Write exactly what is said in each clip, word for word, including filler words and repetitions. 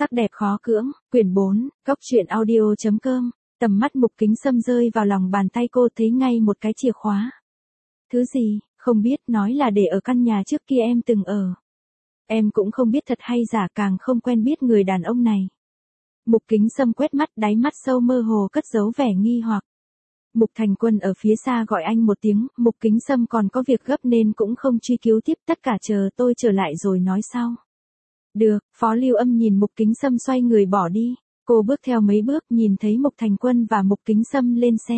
Sắc đẹp khó cưỡng, quyển bốn, góc truyện audio chấm com, tầm mắt Mục Kính Sâm rơi vào lòng bàn tay cô thấy ngay một cái chìa khóa. Thứ gì, không biết, nói là để ở căn nhà trước kia em từng ở. Em cũng không biết thật hay giả, càng không quen biết người đàn ông này. Mục Kính Sâm quét mắt, đáy mắt sâu mơ hồ cất giấu vẻ nghi hoặc. Mục Thành Quân ở phía xa gọi anh một tiếng, Mục Kính Sâm còn có việc gấp nên cũng không truy cứu tiếp, tất cả chờ tôi trở lại rồi nói sau. Được, Phó Lưu Âm nhìn Mục Kính Sâm xoay người bỏ đi, cô bước theo mấy bước nhìn thấy Mục Thành Quân và Mục Kính Sâm lên xe.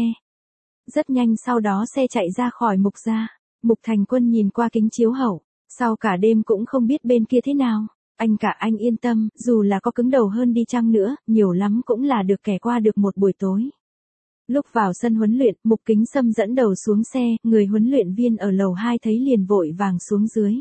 Rất nhanh sau đó xe chạy ra khỏi Mục gia, Mục Thành Quân nhìn qua kính chiếu hậu, sau cả đêm cũng không biết bên kia thế nào, anh cả anh yên tâm, dù là có cứng đầu hơn đi chăng nữa, nhiều lắm cũng là được kẻ qua được một buổi tối. Lúc vào sân huấn luyện, Mục Kính Sâm dẫn đầu xuống xe, người huấn luyện viên ở lầu hai thấy liền vội vàng xuống dưới.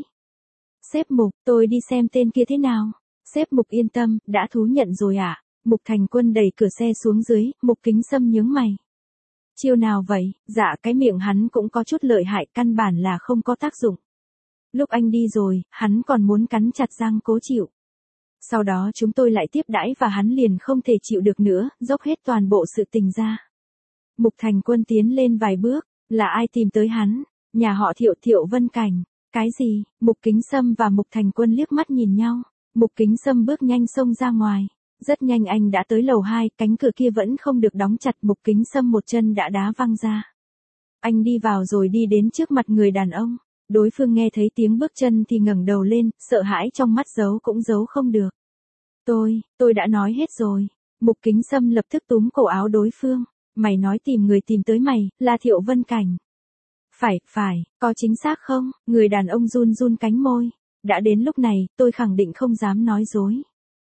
Sếp Mục, tôi đi xem tên kia thế nào. Sếp Mục yên tâm, đã thú nhận rồi ạ. À? Mục Thành Quân đẩy cửa xe xuống dưới, Mục Kính Sâm nhướng mày. Chiêu nào vậy? Dạ cái miệng hắn cũng có chút lợi hại, căn bản là không có tác dụng. Lúc anh đi rồi, hắn còn muốn cắn chặt răng cố chịu. Sau đó chúng tôi lại tiếp đãi và hắn liền không thể chịu được nữa, dốc hết toàn bộ sự tình ra. Mục Thành Quân tiến lên vài bước, là ai tìm tới hắn? Nhà họ Thiệu, Thiệu Vân Cảnh. Cái gì? Mục Kính Sâm và Mục Thành Quân liếc mắt nhìn nhau. Mục Kính Sâm bước nhanh xông ra ngoài. Rất nhanh anh đã tới lầu hai, cánh cửa kia vẫn không được đóng chặt, Mục Kính Sâm một chân đã đá văng ra. Anh đi vào rồi đi đến trước mặt người đàn ông. Đối phương nghe thấy tiếng bước chân thì ngẩng đầu lên, sợ hãi trong mắt giấu cũng giấu không được. Tôi, tôi đã nói hết rồi. Mục Kính Sâm lập tức túm cổ áo đối phương. Mày nói tìm người tìm tới mày, là Thiệu Vân Cảnh. Phải, phải, có chính xác không? Người đàn ông run run cánh môi. Đã đến lúc này, tôi khẳng định không dám nói dối.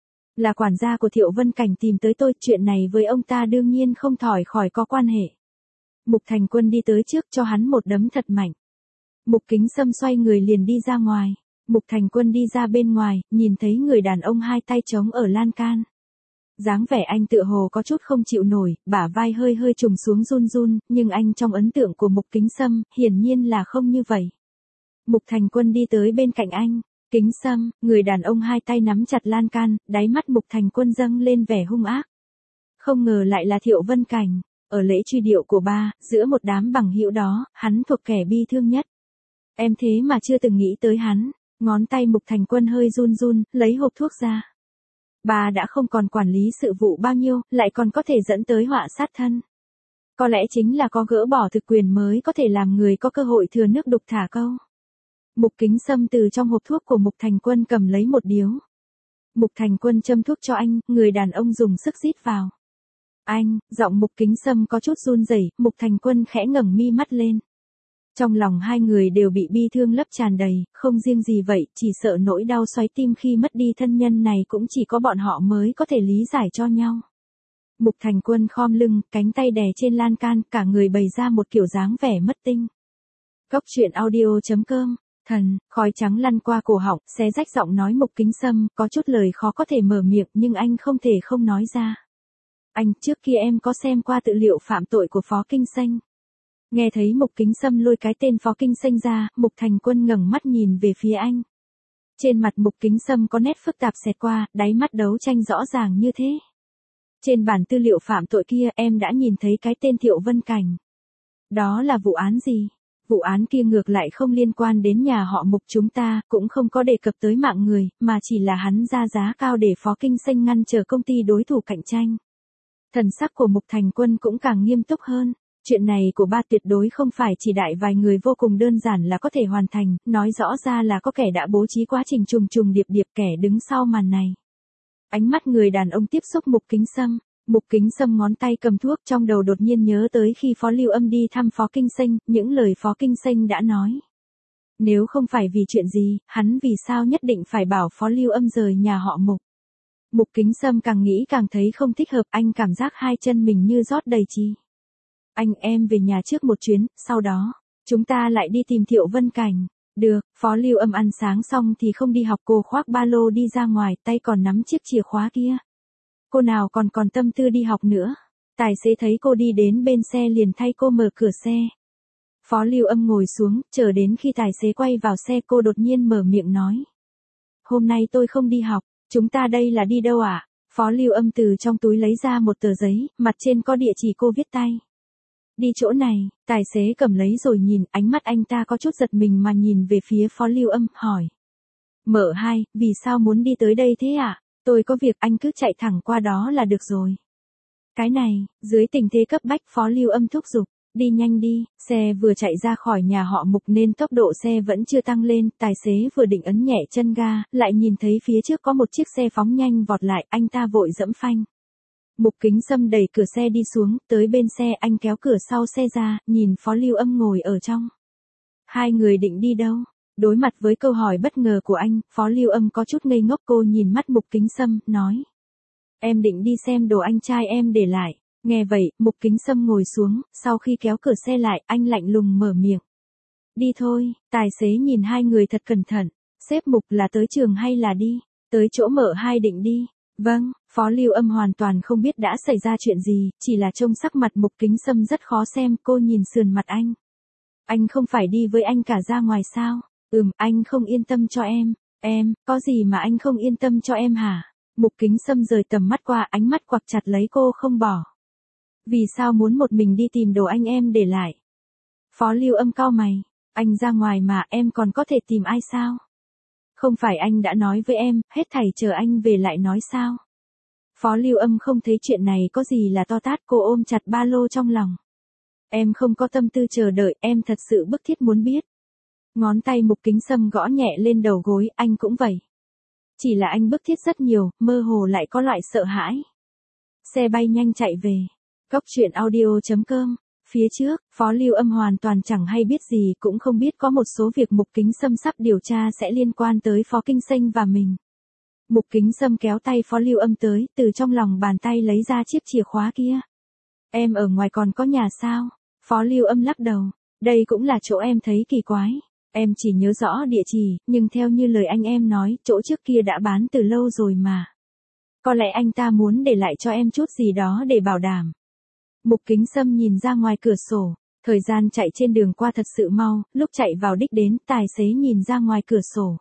Là quản gia của Thiệu Vân Cảnh tìm tới tôi, chuyện này với ông ta đương nhiên không thỏi khỏi có quan hệ. Mục Thành Quân đi tới trước cho hắn một đấm thật mạnh. Mục Kính Sâm xoay người liền đi ra ngoài. Mục Thành Quân đi ra bên ngoài, nhìn thấy người đàn ông hai tay trống ở lan can. Dáng vẻ anh tựa hồ có chút không chịu nổi, bả vai hơi hơi trùng xuống run run, nhưng anh trong ấn tượng của Mục Kính Sâm, hiển nhiên là không như vậy. Mục Thành Quân đi tới bên cạnh anh. Kính Sâm, người đàn ông hai tay nắm chặt lan can, đáy mắt Mục Thành Quân dâng lên vẻ hung ác. Không ngờ lại là Thiệu Vân Cảnh. Ở lễ truy điệu của ba, giữa một đám bằng hữu đó, hắn thuộc kẻ bi thương nhất. Em thế mà chưa từng nghĩ tới hắn. Ngón tay Mục Thành Quân hơi run run, lấy hộp thuốc ra. Bà đã không còn quản lý sự vụ bao nhiêu, lại còn có thể dẫn tới họa sát thân. Có lẽ chính là có gỡ bỏ thực quyền mới có thể làm người có cơ hội thừa nước đục thả câu. Mục Kính Sâm từ trong hộp thuốc của Mục Thành Quân cầm lấy một điếu. Mục Thành Quân châm thuốc cho anh, người đàn ông dùng sức rít vào. Anh, giọng Mục Kính Sâm có chút run rẩy, Mục Thành Quân khẽ ngẩng mi mắt lên. Trong lòng hai người đều bị bi thương lấp tràn đầy, không riêng gì vậy, chỉ sợ nỗi đau xoáy tim khi mất đi thân nhân này cũng chỉ có bọn họ mới có thể lý giải cho nhau. Mục Thành Quân khom lưng, cánh tay đè trên lan can, cả người bày ra một kiểu dáng vẻ mất tinh. Góc truyện audio chấm com, thần, khói trắng lăn qua cổ họng, xé rách giọng nói Mục Kính Sâm, có chút lời khó có thể mở miệng nhưng anh không thể không nói ra. Anh, trước kia em có xem qua tư liệu phạm tội của Phó Kinh Xanh. Nghe thấy Mục Kính Sâm lôi cái tên Phó Kinh Xanh ra, Mục Thành Quân ngẩng mắt nhìn về phía anh. Trên mặt Mục Kính Sâm có nét phức tạp xẹt qua, đáy mắt đấu tranh rõ ràng như thế. Trên bản tư liệu phạm tội kia em đã nhìn thấy cái tên Thiệu Vân Cảnh. Đó là vụ án gì? Vụ án kia ngược lại không liên quan đến nhà họ Mục chúng ta, cũng không có đề cập tới mạng người, mà chỉ là hắn ra giá cao để Phó Kinh Xanh ngăn trở công ty đối thủ cạnh tranh. Thần sắc của Mục Thành Quân cũng càng nghiêm túc hơn. Chuyện này của ba tuyệt đối không phải chỉ đại vài người vô cùng đơn giản là có thể hoàn thành, nói rõ ra là có kẻ đã bố trí quá trình trùng trùng điệp điệp kẻ đứng sau màn này. Ánh mắt người đàn ông tiếp xúc Mục Kính Sâm, Mục Kính Sâm ngón tay cầm thuốc trong đầu đột nhiên nhớ tới khi Phó Lưu Âm đi thăm Phó Kinh Xanh, những lời Phó Kinh Xanh đã nói. Nếu không phải vì chuyện gì, hắn vì sao nhất định phải bảo Phó Lưu Âm rời nhà họ Mục. Mục Kính Sâm càng nghĩ càng thấy không thích hợp, anh cảm giác hai chân mình như rót đầy trì. Anh em về nhà trước một chuyến, sau đó, chúng ta lại đi tìm Thiệu Vân Cảnh. Được, Phó Lưu Âm ăn sáng xong thì không đi học, cô khoác ba lô đi ra ngoài, tay còn nắm chiếc chìa khóa kia. Cô nào còn còn tâm tư đi học nữa. Tài xế thấy cô đi đến bên xe liền thay cô mở cửa xe. Phó Lưu Âm ngồi xuống, chờ đến khi tài xế quay vào xe cô đột nhiên mở miệng nói. Hôm nay tôi không đi học, chúng ta đây là đi đâu ạ? À? Phó Lưu Âm từ trong túi lấy ra một tờ giấy, mặt trên có địa chỉ cô viết tay. Đi chỗ này, tài xế cầm lấy rồi nhìn, ánh mắt anh ta có chút giật mình mà nhìn về phía Phó Lưu Âm, hỏi. Mở hai, vì sao muốn đi tới đây thế ạ? À? Tôi có việc, anh cứ chạy thẳng qua đó là được rồi. Cái này, dưới tình thế cấp bách Phó Lưu Âm thúc giục. Đi nhanh đi, xe vừa chạy ra khỏi nhà họ Mục nên tốc độ xe vẫn chưa tăng lên, tài xế vừa định ấn nhẹ chân ga, lại nhìn thấy phía trước có một chiếc xe phóng nhanh vọt lại, anh ta vội giẫm phanh. Mục Kính Sâm đẩy cửa xe đi xuống, tới bên xe anh kéo cửa sau xe ra, nhìn Phó Lưu Âm ngồi ở trong. Hai người định đi đâu? Đối mặt với câu hỏi bất ngờ của anh, Phó Lưu Âm có chút ngây ngốc, cô nhìn mắt Mục Kính Sâm, nói. Em định đi xem đồ anh trai em để lại. Nghe vậy, Mục Kính Sâm ngồi xuống, sau khi kéo cửa xe lại, anh lạnh lùng mở miệng. Đi thôi, tài xế nhìn hai người thật cẩn thận. Sếp Mục là tới trường hay là đi? Tới chỗ mở hai định đi. Vâng, Phó Lưu Âm hoàn toàn không biết đã xảy ra chuyện gì, chỉ là trông sắc mặt Mục Kính Sâm rất khó xem, cô nhìn sườn mặt anh. Anh không phải đi với anh cả ra ngoài sao? Ừm, anh không yên tâm cho em. Em, có gì mà anh không yên tâm cho em hả? Mục Kính Sâm rời tầm mắt qua, ánh mắt quặp chặt lấy cô không bỏ. Vì sao muốn một mình đi tìm đồ anh em để lại? Phó Lưu Âm cau mày, anh ra ngoài mà em còn có thể tìm ai sao? Không phải anh đã nói với em, hết thảy chờ anh về lại nói sao? Phó Lưu Âm không thấy chuyện này có gì là to tát, cô ôm chặt ba lô trong lòng. Em không có tâm tư chờ đợi, em thật sự bức thiết muốn biết. Ngón tay Mục Kính Sâm gõ nhẹ lên đầu gối, anh cũng vậy. Chỉ là anh bức thiết rất nhiều, mơ hồ lại có loại sợ hãi. Xe bay nhanh chạy về. Cốc truyện audio chấm com. Phía trước, Phó Lưu Âm hoàn toàn chẳng hay biết gì, cũng không biết có một số việc Mục Kính Sâm sắp điều tra sẽ liên quan tới Phó Kinh Xanh và mình. Mục Kính Sâm kéo tay Phó Lưu Âm tới, từ trong lòng bàn tay lấy ra chiếc chìa khóa kia. Em ở ngoài còn có nhà sao? Phó Lưu Âm lắc đầu. Đây cũng là chỗ em thấy kỳ quái. Em chỉ nhớ rõ địa chỉ, nhưng theo như lời anh em nói, chỗ trước kia đã bán từ lâu rồi mà. Có lẽ anh ta muốn để lại cho em chút gì đó để bảo đảm. Mục Kính Sâm nhìn ra ngoài cửa sổ, thời gian chạy trên đường qua thật sự mau, lúc chạy vào đích đến, tài xế nhìn ra ngoài cửa sổ.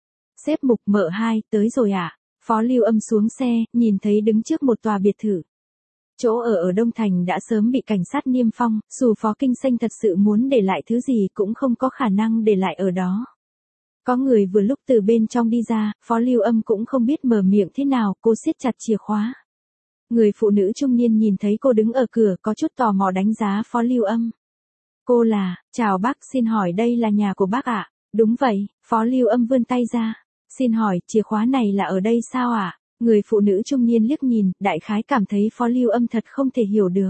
Sếp Mục mở hai, tới rồi ạ. À? Phó Lưu Âm xuống xe, nhìn thấy đứng trước một tòa biệt thự. Chỗ ở ở Đông Thành đã sớm bị cảnh sát niêm phong, dù Phó Kinh Xanh thật sự muốn để lại thứ gì cũng không có khả năng để lại ở đó. Có người vừa lúc từ bên trong đi ra, Phó Lưu Âm cũng không biết mở miệng thế nào, cô siết chặt chìa khóa. Người phụ nữ trung niên nhìn thấy cô đứng ở cửa có chút tò mò đánh giá Phó Lưu Âm. Cô là, chào bác, xin hỏi đây là nhà của bác ạ? À? Đúng vậy, Phó Lưu Âm vươn tay ra. Xin hỏi, chìa khóa này là ở đây sao ạ? À? Người phụ nữ trung niên liếc nhìn, đại khái cảm thấy Phó Lưu Âm thật không thể hiểu được.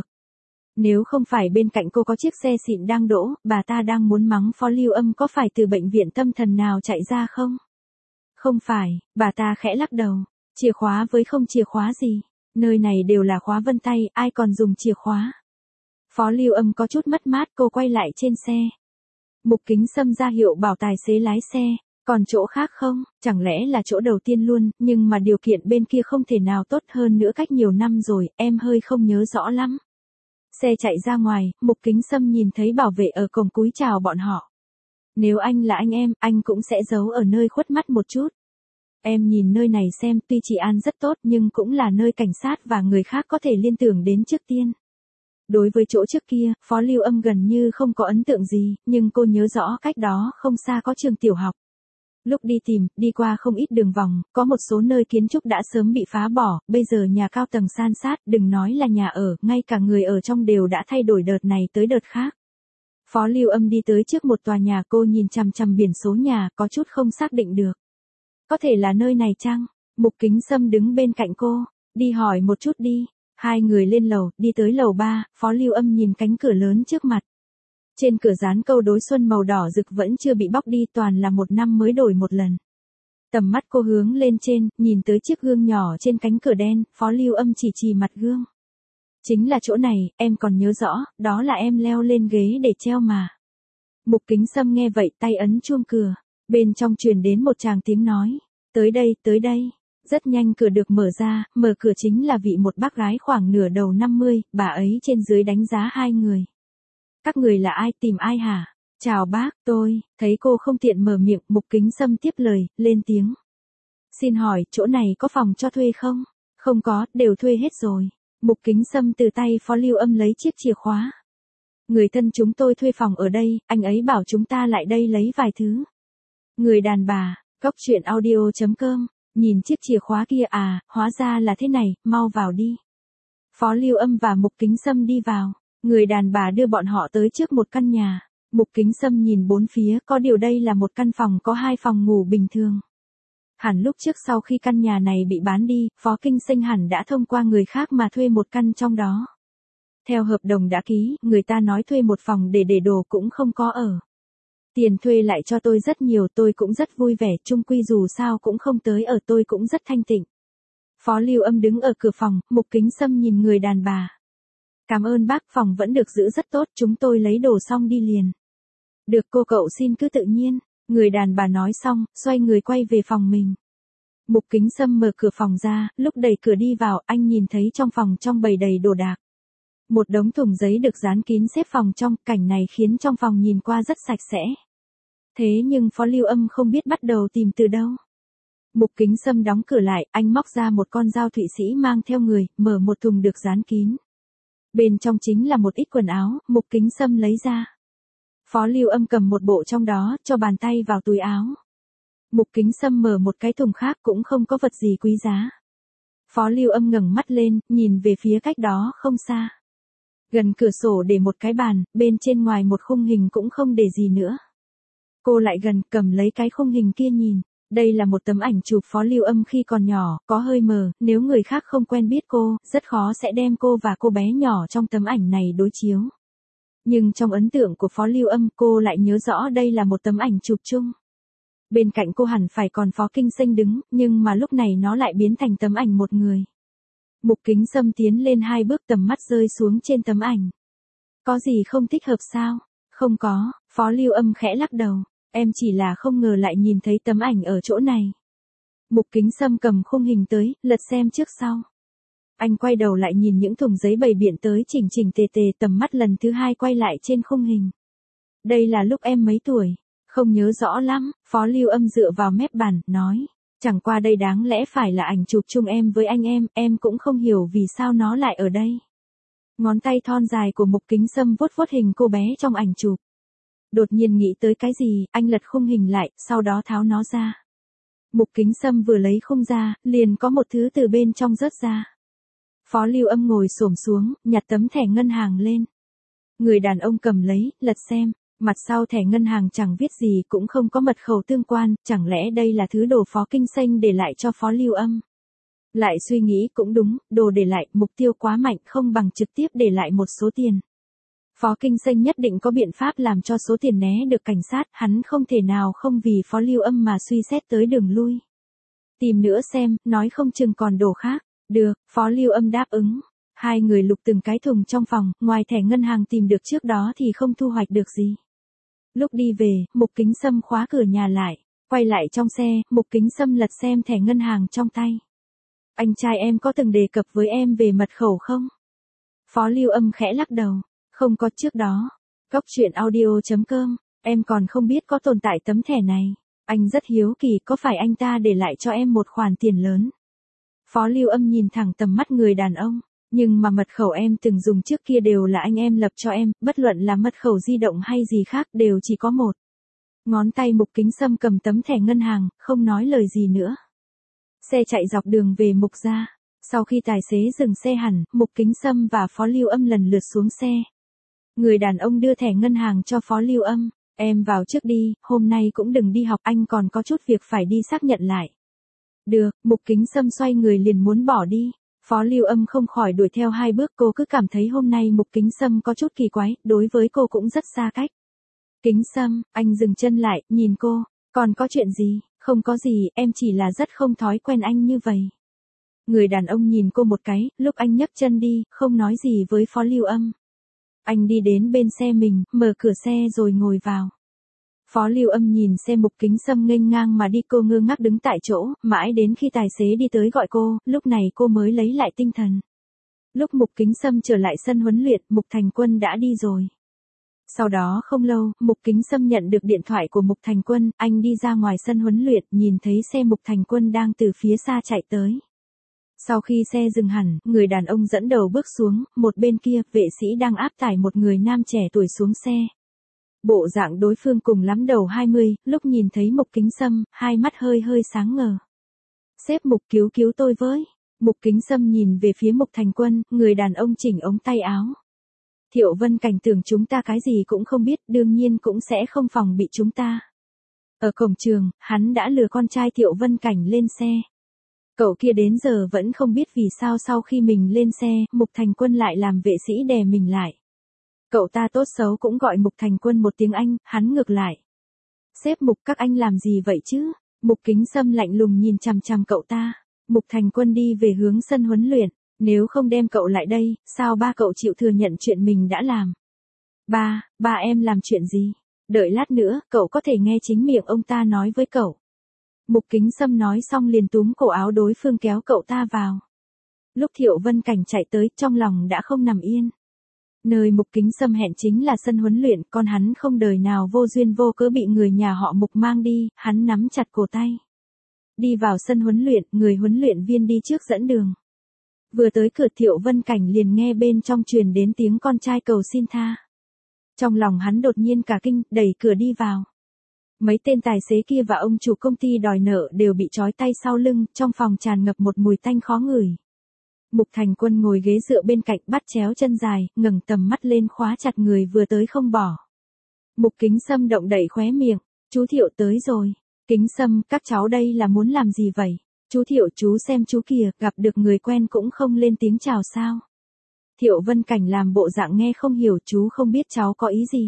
Nếu không phải bên cạnh cô có chiếc xe xịn đang đỗ, bà ta đang muốn mắng Phó Lưu Âm có phải từ bệnh viện tâm thần nào chạy ra không? Không phải, bà ta khẽ lắc đầu. Chìa khóa với không chìa khóa gì? Nơi này đều là khóa vân tay, ai còn dùng chìa khóa? Phó Lưu Âm có chút mất mát, cô quay lại trên xe. Mục Kính Sâm ra hiệu bảo tài xế lái xe. Còn chỗ khác không? Chẳng lẽ là chỗ đầu tiên luôn, nhưng mà điều kiện bên kia không thể nào tốt hơn nữa, cách nhiều năm rồi, em hơi không nhớ rõ lắm. Xe chạy ra ngoài, Mục Kính Sâm nhìn thấy bảo vệ ở cổng cúi chào bọn họ. Nếu anh là anh em, anh cũng sẽ giấu ở nơi khuất mắt một chút. Em nhìn nơi này xem, tuy trị an rất tốt nhưng cũng là nơi cảnh sát và người khác có thể liên tưởng đến trước tiên. Đối với chỗ trước kia, Phó Lưu Âm gần như không có ấn tượng gì, nhưng cô nhớ rõ cách đó không xa có trường tiểu học. Lúc đi tìm, đi qua không ít đường vòng, có một số nơi kiến trúc đã sớm bị phá bỏ, bây giờ nhà cao tầng san sát, đừng nói là nhà ở, ngay cả người ở trong đều đã thay đổi đợt này tới đợt khác. Phó Lưu Âm đi tới trước một tòa nhà, cô nhìn chằm chằm biển số nhà, có chút không xác định được. Có thể là nơi này chăng? Mục Kính Sâm đứng bên cạnh cô, đi hỏi một chút đi. Hai người lên lầu, đi tới lầu ba, Phó Lưu Âm nhìn cánh cửa lớn trước mặt. Trên cửa dán câu đối xuân màu đỏ rực vẫn chưa bị bóc đi, toàn là một năm mới đổi một lần. Tầm mắt cô hướng lên trên, nhìn tới chiếc gương nhỏ trên cánh cửa đen, Phó Lưu Âm chỉ chỉ mặt gương. Chính là chỗ này, em còn nhớ rõ, đó là em leo lên ghế để treo mà. Mục Kính Sâm nghe vậy tay ấn chuông cửa, bên trong truyền đến một tràng tiếng nói, tới đây, tới đây. Rất nhanh cửa được mở ra, mở cửa chính là vị một bác gái khoảng nửa đầu năm mươi, bà ấy trên dưới đánh giá hai người. Các người là ai, tìm ai hả? Chào bác, tôi, thấy cô không tiện mở miệng, Mục Kính Sâm tiếp lời, lên tiếng. Xin hỏi, chỗ này có phòng cho thuê không? Không có, đều thuê hết rồi. Mục Kính Sâm từ tay Phó Lưu Âm lấy chiếc chìa khóa. Người thân chúng tôi thuê phòng ở đây, anh ấy bảo chúng ta lại đây lấy vài thứ. Người đàn bà, cóc truyện audio chấm com, nhìn chiếc chìa khóa kia à, hóa ra là thế này, mau vào đi. Phó Lưu Âm và Mục Kính Sâm đi vào, người đàn bà đưa bọn họ tới trước một căn nhà. Mục Kính Sâm nhìn bốn phía, có điều đây là một căn phòng có hai phòng ngủ bình thường. Hẳn lúc trước sau khi căn nhà này bị bán đi, Phó Kinh Sinh hẳn đã thông qua người khác mà thuê một căn trong đó. Theo hợp đồng đã ký, người ta nói thuê một phòng để để đồ cũng không có ở. Tiền thuê lại cho tôi rất nhiều, tôi cũng rất vui vẻ, chung quy dù sao cũng không tới ở, tôi cũng rất thanh tịnh. Phó Lưu Âm đứng ở cửa phòng, Mục Kính Sâm nhìn người đàn bà. Cảm ơn bác, phòng vẫn được giữ rất tốt, chúng tôi lấy đồ xong đi liền. Được cô cậu xin cứ tự nhiên, người đàn bà nói xong, xoay người quay về phòng mình. Mục Kính Sâm mở cửa phòng ra, lúc đẩy cửa đi vào, anh nhìn thấy trong phòng trong bày đầy đồ đạc. Một đống thùng giấy được dán kín xếp phòng trong, cảnh này khiến trong phòng nhìn qua rất sạch sẽ. Thế nhưng Phó Lưu Âm không biết bắt đầu tìm từ đâu. Mục Kính Sâm đóng cửa lại, anh móc ra một con dao Thụy Sĩ mang theo người, mở một thùng được dán kín. Bên trong chính là một ít quần áo, Mục Kính Sâm lấy ra. Phó Lưu Âm cầm một bộ trong đó, cho bàn tay vào túi áo. Mục Kính Sâm mở một cái thùng khác cũng không có vật gì quý giá. Phó Lưu Âm ngẩng mắt lên, nhìn về phía cách đó không xa. Gần cửa sổ để một cái bàn, bên trên ngoài một khung hình cũng không để gì nữa. Cô lại gần, cầm lấy cái khung hình kia nhìn. Đây là một tấm ảnh chụp Phó Lưu Âm khi còn nhỏ, có hơi mờ, nếu người khác không quen biết cô, rất khó sẽ đem cô và cô bé nhỏ trong tấm ảnh này đối chiếu. Nhưng trong ấn tượng của Phó Lưu Âm, cô lại nhớ rõ đây là một tấm ảnh chụp chung. Bên cạnh cô hẳn phải còn Phó Kinh Sinh đứng, nhưng mà lúc này nó lại biến thành tấm ảnh một người. Mục Kính Sâm tiến lên hai bước, tầm mắt rơi xuống trên tấm ảnh. Có gì không thích hợp sao? Không có, Phó Lưu Âm khẽ lắc đầu. Em chỉ là không ngờ lại nhìn thấy tấm ảnh ở chỗ này. Mục Kính Sâm cầm khung hình tới, lật xem trước sau. Anh quay đầu lại nhìn những thùng giấy bày biện tới chỉnh chỉnh tề tề, tầm mắt lần thứ hai quay lại trên khung hình. Đây là lúc em mấy tuổi? Không nhớ rõ lắm, Phó Lưu Âm dựa vào mép bàn, nói. Chẳng qua đây đáng lẽ phải là ảnh chụp chung em với anh em, em cũng không hiểu vì sao nó lại ở đây. Ngón tay thon dài của Mục Kính Sâm vuốt vuốt hình cô bé trong ảnh chụp. Đột nhiên nghĩ tới cái gì, anh lật khung hình lại, sau đó tháo nó ra. Mục Kính Sâm vừa lấy khung ra, liền có một thứ từ bên trong rớt ra. Phó Lưu Âm ngồi xổm xuống, nhặt tấm thẻ ngân hàng lên. Người đàn ông cầm lấy, lật xem, mặt sau thẻ ngân hàng chẳng viết gì, cũng không có mật khẩu tương quan, chẳng lẽ đây là thứ đồ Phó Kinh Sinh để lại cho Phó Lưu Âm. Lại suy nghĩ cũng đúng, đồ để lại, mục tiêu quá mạnh, không bằng trực tiếp để lại một số tiền. Phó Kinh Sinh nhất định có biện pháp làm cho số tiền né được cảnh sát, hắn không thể nào không vì Phó Lưu Âm mà suy xét tới đường lui. Tìm nữa xem, nói không chừng còn đồ khác. Được, Phó Lưu Âm đáp ứng. Hai người lục từng cái thùng trong phòng, ngoài thẻ ngân hàng tìm được trước đó thì không thu hoạch được gì. Lúc đi về, Mục Kính Sâm khóa cửa nhà lại, quay lại trong xe, Mục Kính Sâm lật xem thẻ ngân hàng trong tay. Anh trai em có từng đề cập với em về mật khẩu không? Phó Lưu Âm khẽ lắc đầu. Không có, trước đó. Cóc truyện audio chấm com, em còn không biết có tồn tại tấm thẻ này. Anh rất hiếu kỳ, có phải anh ta để lại cho em một khoản tiền lớn? Phó Lưu Âm nhìn thẳng tầm mắt người đàn ông. Nhưng mà mật khẩu em từng dùng trước kia đều là anh em lập cho em, bất luận là mật khẩu di động hay gì khác đều chỉ có một. Ngón tay Mục Kính Sâm cầm tấm thẻ ngân hàng, không nói lời gì nữa. Xe chạy dọc đường về Mục gia. Sau khi tài xế dừng xe hẳn, Mục Kính Sâm và Phó Lưu Âm lần lượt xuống xe. Người đàn ông đưa thẻ ngân hàng cho Phó Lưu Âm. Em vào trước đi, hôm nay cũng đừng đi học, anh còn có chút việc phải đi xác nhận lại. Được, Mục Kính Sâm xoay người liền muốn bỏ đi. Phó Lưu Âm không khỏi đuổi theo hai bước, cô cứ cảm thấy hôm nay Mục Kính Sâm có chút kỳ quái, đối với cô cũng rất xa cách. Kính Sâm, anh dừng chân lại, nhìn cô, còn có chuyện gì? Không có gì, em chỉ là rất không thói quen anh như vậy. Người đàn ông nhìn cô một cái, lúc anh nhấc chân đi, không nói gì với Phó Lưu Âm. Anh đi đến bên xe mình, mở cửa xe rồi ngồi vào. Phó Lưu Âm nhìn xe Mục Kính Sâm nghênh ngang mà đi, cô ngơ ngác đứng tại chỗ, mãi đến khi tài xế đi tới gọi cô, lúc này cô mới lấy lại tinh thần. Lúc Mục Kính Sâm trở lại sân huấn luyện, Mục Thành Quân đã đi rồi. Sau đó không lâu, Mục Kính Sâm nhận được điện thoại của Mục Thành Quân, anh đi ra ngoài sân huấn luyện, nhìn thấy xe Mục Thành Quân đang từ phía xa chạy tới. Sau khi xe dừng hẳn, người đàn ông dẫn đầu bước xuống, một bên kia, vệ sĩ đang áp tải một người nam trẻ tuổi xuống xe. Bộ dạng đối phương cùng lắm đầu hai mươi, lúc nhìn thấy Mục Kính Sâm, hai mắt hơi hơi sáng ngời. Sếp Mục cứu cứu tôi với. Mục Kính Sâm nhìn về phía Mục Thành Quân, người đàn ông chỉnh ống tay áo. Thiệu Vân Cảnh tưởng chúng ta cái gì cũng không biết, đương nhiên cũng sẽ không phòng bị chúng ta. Ở cổng trường, hắn đã lừa con trai Thiệu Vân Cảnh lên xe. Cậu kia đến giờ vẫn không biết vì sao sau khi mình lên xe, Mục Thành Quân lại làm vệ sĩ đè mình lại. Cậu ta tốt xấu cũng gọi Mục Thành Quân một tiếng anh, hắn ngược lại. Sếp Mục, các anh làm gì vậy chứ? Mục Kính Sâm lạnh lùng nhìn chằm chằm cậu ta. Mục Thành Quân đi về hướng sân huấn luyện. Nếu không đem cậu lại đây, sao ba cậu chịu thừa nhận chuyện mình đã làm? Ba, ba em làm chuyện gì? Đợi lát nữa, cậu có thể nghe chính miệng ông ta nói với cậu. Mục Kính Sâm nói xong liền túm cổ áo đối phương kéo cậu ta vào. Lúc Thiệu Vân Cảnh chạy tới, trong lòng đã không nằm yên. Nơi Mục Kính Sâm hẹn chính là sân huấn luyện, con hắn không đời nào vô duyên vô cớ bị người nhà họ Mục mang đi, hắn nắm chặt cổ tay. Đi vào sân huấn luyện, người huấn luyện viên đi trước dẫn đường. Vừa tới cửa Thiệu Vân Cảnh liền nghe bên trong truyền đến tiếng con trai cầu xin tha. Trong lòng hắn đột nhiên cả kinh, đẩy cửa đi vào. Mấy tên tài xế kia và ông chủ công ty đòi nợ đều bị trói tay sau lưng, trong phòng tràn ngập một mùi tanh khó ngửi. Mục Thành Quân ngồi ghế dựa bên cạnh bắt chéo chân dài, ngẩng tầm mắt lên khóa chặt người vừa tới không bỏ. Mục Kính Sâm động đậy khóe miệng, chú Thiệu tới rồi. Kính Sâm, các cháu đây là muốn làm gì vậy? Chú Thiệu, chú xem chú kìa, gặp được người quen cũng không lên tiếng chào sao? Thiệu Vân Cảnh làm bộ dạng nghe không hiểu, chú không biết cháu có ý gì.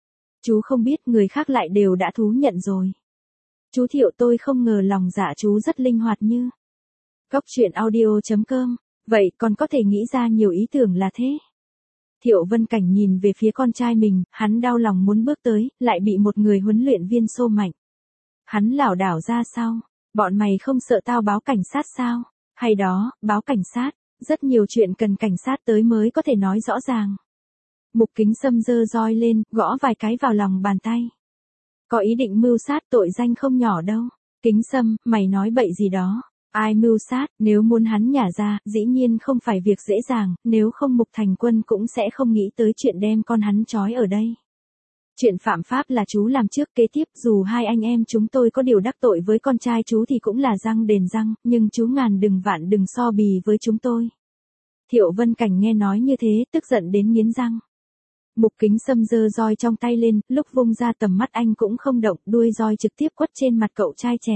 Chú không biết, người khác lại đều đã thú nhận rồi. Chú Thiệu, tôi không ngờ lòng dạ chú rất linh hoạt như. Góc truyện audio chấm com, vậy còn có thể nghĩ ra nhiều ý tưởng là thế. Thiệu Vân Cảnh nhìn về phía con trai mình, hắn đau lòng muốn bước tới, lại bị một người huấn luyện viên xô mạnh. Hắn lảo đảo ra sau, bọn mày không sợ tao báo cảnh sát sao? Hay đó, báo cảnh sát, rất nhiều chuyện cần cảnh sát tới mới có thể nói rõ ràng. Mục Kính Sâm giơ roi lên, gõ vài cái vào lòng bàn tay. Có ý định mưu sát, tội danh không nhỏ đâu. Kính Sâm, mày nói bậy gì đó. Ai mưu sát, nếu muốn hắn nhả ra, dĩ nhiên không phải việc dễ dàng, nếu không Mục Thành Quân cũng sẽ không nghĩ tới chuyện đem con hắn trói ở đây. Chuyện phạm pháp là chú làm trước, kế tiếp dù hai anh em chúng tôi có điều đắc tội với con trai chú thì cũng là răng đền răng, nhưng chú ngàn đừng vạn đừng so bì với chúng tôi. Thiệu Vân Cảnh nghe nói như thế, tức giận đến nghiến răng. Mục Kính Sâm giơ roi trong tay lên, lúc vung ra tầm mắt anh cũng không động, đuôi roi trực tiếp quất trên mặt cậu trai trẻ.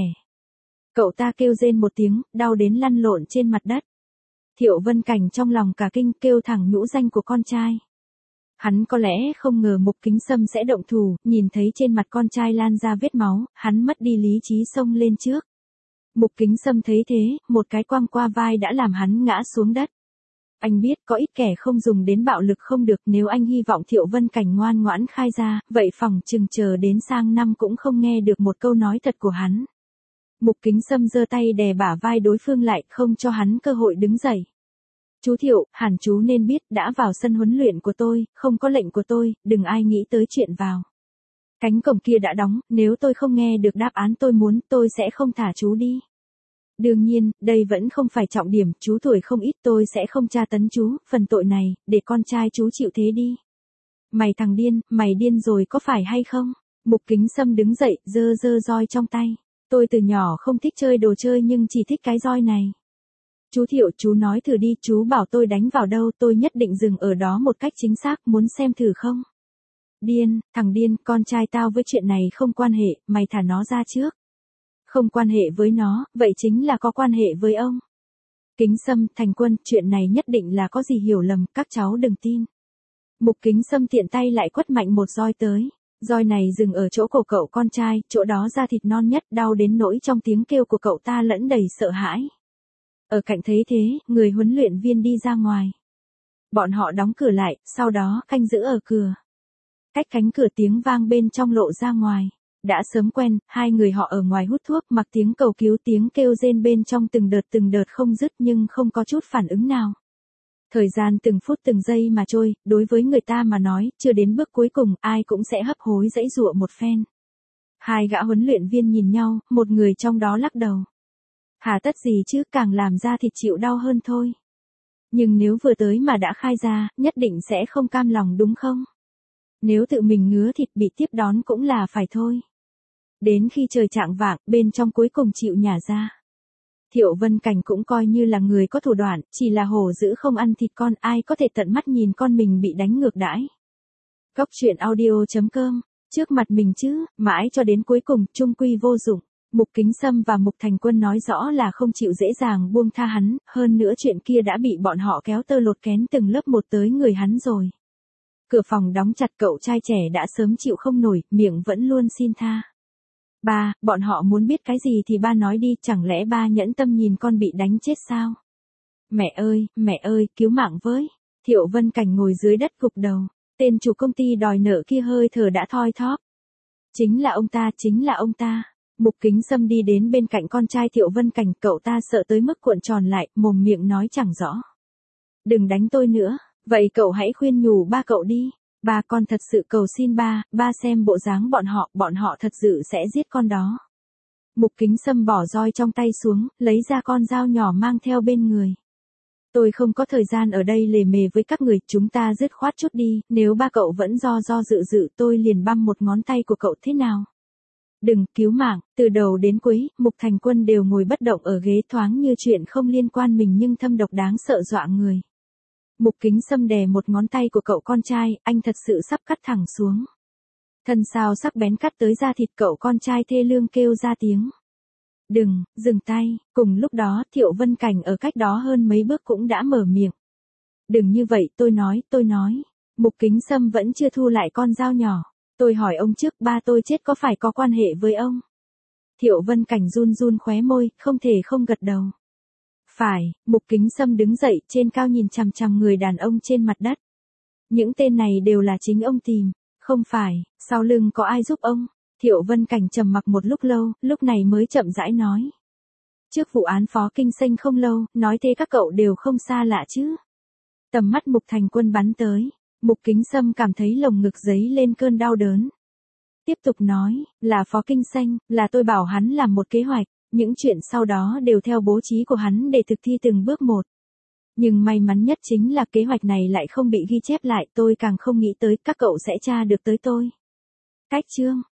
Cậu ta kêu rên một tiếng, đau đến lăn lộn trên mặt đất. Thiệu Vân Cảnh trong lòng cả kinh, kêu thẳng nhũ danh của con trai. Hắn có lẽ không ngờ Mục Kính Sâm sẽ động thủ, nhìn thấy trên mặt con trai lan ra vết máu, hắn mất đi lý trí xông lên trước. Mục Kính Sâm thấy thế, một cái quăng qua vai đã làm hắn ngã xuống đất. Anh biết có ít kẻ không dùng đến bạo lực không được, nếu anh hy vọng Thiệu Vân Cảnh ngoan ngoãn khai ra, vậy phòng chừng chờ đến sang năm cũng không nghe được một câu nói thật của hắn. Mục Kính Sâm giơ tay đè bả vai đối phương lại, không cho hắn cơ hội đứng dậy. Chú Thiệu, hẳn chú nên biết, đã vào sân huấn luyện của tôi, không có lệnh của tôi, đừng ai nghĩ tới chuyện vào. Cánh cổng kia đã đóng, nếu tôi không nghe được đáp án tôi muốn, tôi sẽ không thả chú đi. Đương nhiên, đây vẫn không phải trọng điểm, chú tuổi không ít, tôi sẽ không tra tấn chú, phần tội này, để con trai chú chịu thế đi. Mày thằng điên, mày điên rồi có phải hay không? Mục Kính Sâm đứng dậy, giơ giơ roi trong tay. Tôi từ nhỏ không thích chơi đồ chơi nhưng chỉ thích cái roi này. Chú Thiệu, chú nói thử đi, chú bảo tôi đánh vào đâu, tôi nhất định dừng ở đó một cách chính xác, muốn xem thử không? Điên, thằng điên, con trai tao với chuyện này không quan hệ, mày thả nó ra trước. Không quan hệ với nó, vậy chính là có quan hệ với ông. Kính Sâm, Thành Quân, chuyện này nhất định là có gì hiểu lầm, các cháu đừng tin. Mục Kính Sâm tiện tay lại quất mạnh một roi tới. Roi này dừng ở chỗ cổ cậu con trai, chỗ đó da thịt non nhất, đau đến nỗi trong tiếng kêu của cậu ta lẫn đầy sợ hãi. Ở cạnh thấy thế, người huấn luyện viên đi ra ngoài. Bọn họ đóng cửa lại, sau đó canh giữ ở cửa. Cách cánh cửa tiếng vang bên trong lộ ra ngoài. Đã sớm quen, hai người họ ở ngoài hút thuốc, mặc tiếng cầu cứu, tiếng kêu rên bên trong từng đợt từng đợt không dứt nhưng không có chút phản ứng nào. Thời gian từng phút từng giây mà trôi, đối với người ta mà nói, chưa đến bước cuối cùng, ai cũng sẽ hấp hối dãy dụa một phen. Hai gã huấn luyện viên nhìn nhau, một người trong đó lắc đầu. Hà tất gì chứ, càng làm ra thịt chịu đau hơn thôi. Nhưng nếu vừa tới mà đã khai ra, nhất định sẽ không cam lòng đúng không? Nếu tự mình ngứa thịt bị tiếp đón cũng là phải thôi. Đến khi trời chạng vạng, bên trong cuối cùng chịu nhả ra. Thiệu Vân Cảnh cũng coi như là người có thủ đoạn, chỉ là hổ dữ không ăn thịt con, ai có thể tận mắt nhìn con mình bị đánh ngược đãi. Cóc truyện audio chấm com, trước mặt mình chứ, mãi cho đến cuối cùng, trung quy vô dụng. Mục Kính Sâm và Mục Thành Quân nói rõ là không chịu dễ dàng buông tha hắn, hơn nữa chuyện kia đã bị bọn họ kéo tơ lột kén từng lớp một tới người hắn rồi. Cửa phòng đóng chặt, cậu trai trẻ đã sớm chịu không nổi, miệng vẫn luôn xin tha. Ba, bọn họ muốn biết cái gì thì ba nói đi, chẳng lẽ ba nhẫn tâm nhìn con bị đánh chết sao? Mẹ ơi, mẹ ơi, cứu mạng với. Thiệu Vân Cảnh ngồi dưới đất gục đầu, tên chủ công ty đòi nợ kia hơi thở đã thoi thóp. Chính là ông ta, chính là ông ta. Mục Kính Sâm đi đến bên cạnh con trai Thiệu Vân Cảnh, cậu ta sợ tới mức cuộn tròn lại, mồm miệng nói chẳng rõ. Đừng đánh tôi nữa, vậy cậu hãy khuyên nhủ ba cậu đi. Ba, con thật sự cầu xin ba, ba xem bộ dáng bọn họ, bọn họ thật sự sẽ giết con đó. Mục Kính Sâm bỏ roi trong tay xuống, lấy ra con dao nhỏ mang theo bên người. Tôi không có thời gian ở đây lề mề với các người, chúng ta dứt khoát chút đi, nếu ba cậu vẫn do do dự dự tôi liền băm một ngón tay của cậu thế nào? Đừng, cứu mạng. Từ đầu đến cuối, Mục Thành Quân đều ngồi bất động ở ghế, thoáng như chuyện không liên quan mình nhưng thâm độc đáng sợ dọa người. Mục Kính Sâm đè một ngón tay của cậu con trai, anh thật sự sắp cắt thẳng xuống. Thân sao sắc bén cắt tới da thịt, cậu con trai thê lương kêu ra tiếng. Đừng, dừng tay. Cùng lúc đó, Thiệu Vân Cảnh ở cách đó hơn mấy bước cũng đã mở miệng. Đừng như vậy, tôi nói, tôi nói. Mục Kính Sâm vẫn chưa thu lại con dao nhỏ. Tôi hỏi ông trước, ba tôi chết có phải có quan hệ với ông? Thiệu Vân Cảnh run run khóe môi, không thể không gật đầu. Phải. Mục Kính Sâm đứng dậy, trên cao nhìn chằm chằm người đàn ông trên mặt đất. Những tên này đều là chính ông tìm. Không phải, sau lưng có ai giúp ông? Thiệu Vân Cảnh trầm mặc một lúc lâu, lúc này mới chậm rãi nói. Trước vụ án Phó Kinh Xanh không lâu, nói thế các cậu đều không xa lạ chứ. Tầm mắt Mục Thành Quân bắn tới. Mục Kính Sâm cảm thấy lồng ngực dấy lên cơn đau đớn. Tiếp tục nói, là Phó Kinh Xanh, là tôi bảo hắn làm một kế hoạch, những chuyện sau đó đều theo bố trí của hắn để thực thi từng bước một. Nhưng may mắn nhất chính là kế hoạch này lại không bị ghi chép lại, tôi càng không nghĩ tới các cậu sẽ tra được tới tôi. Cách chương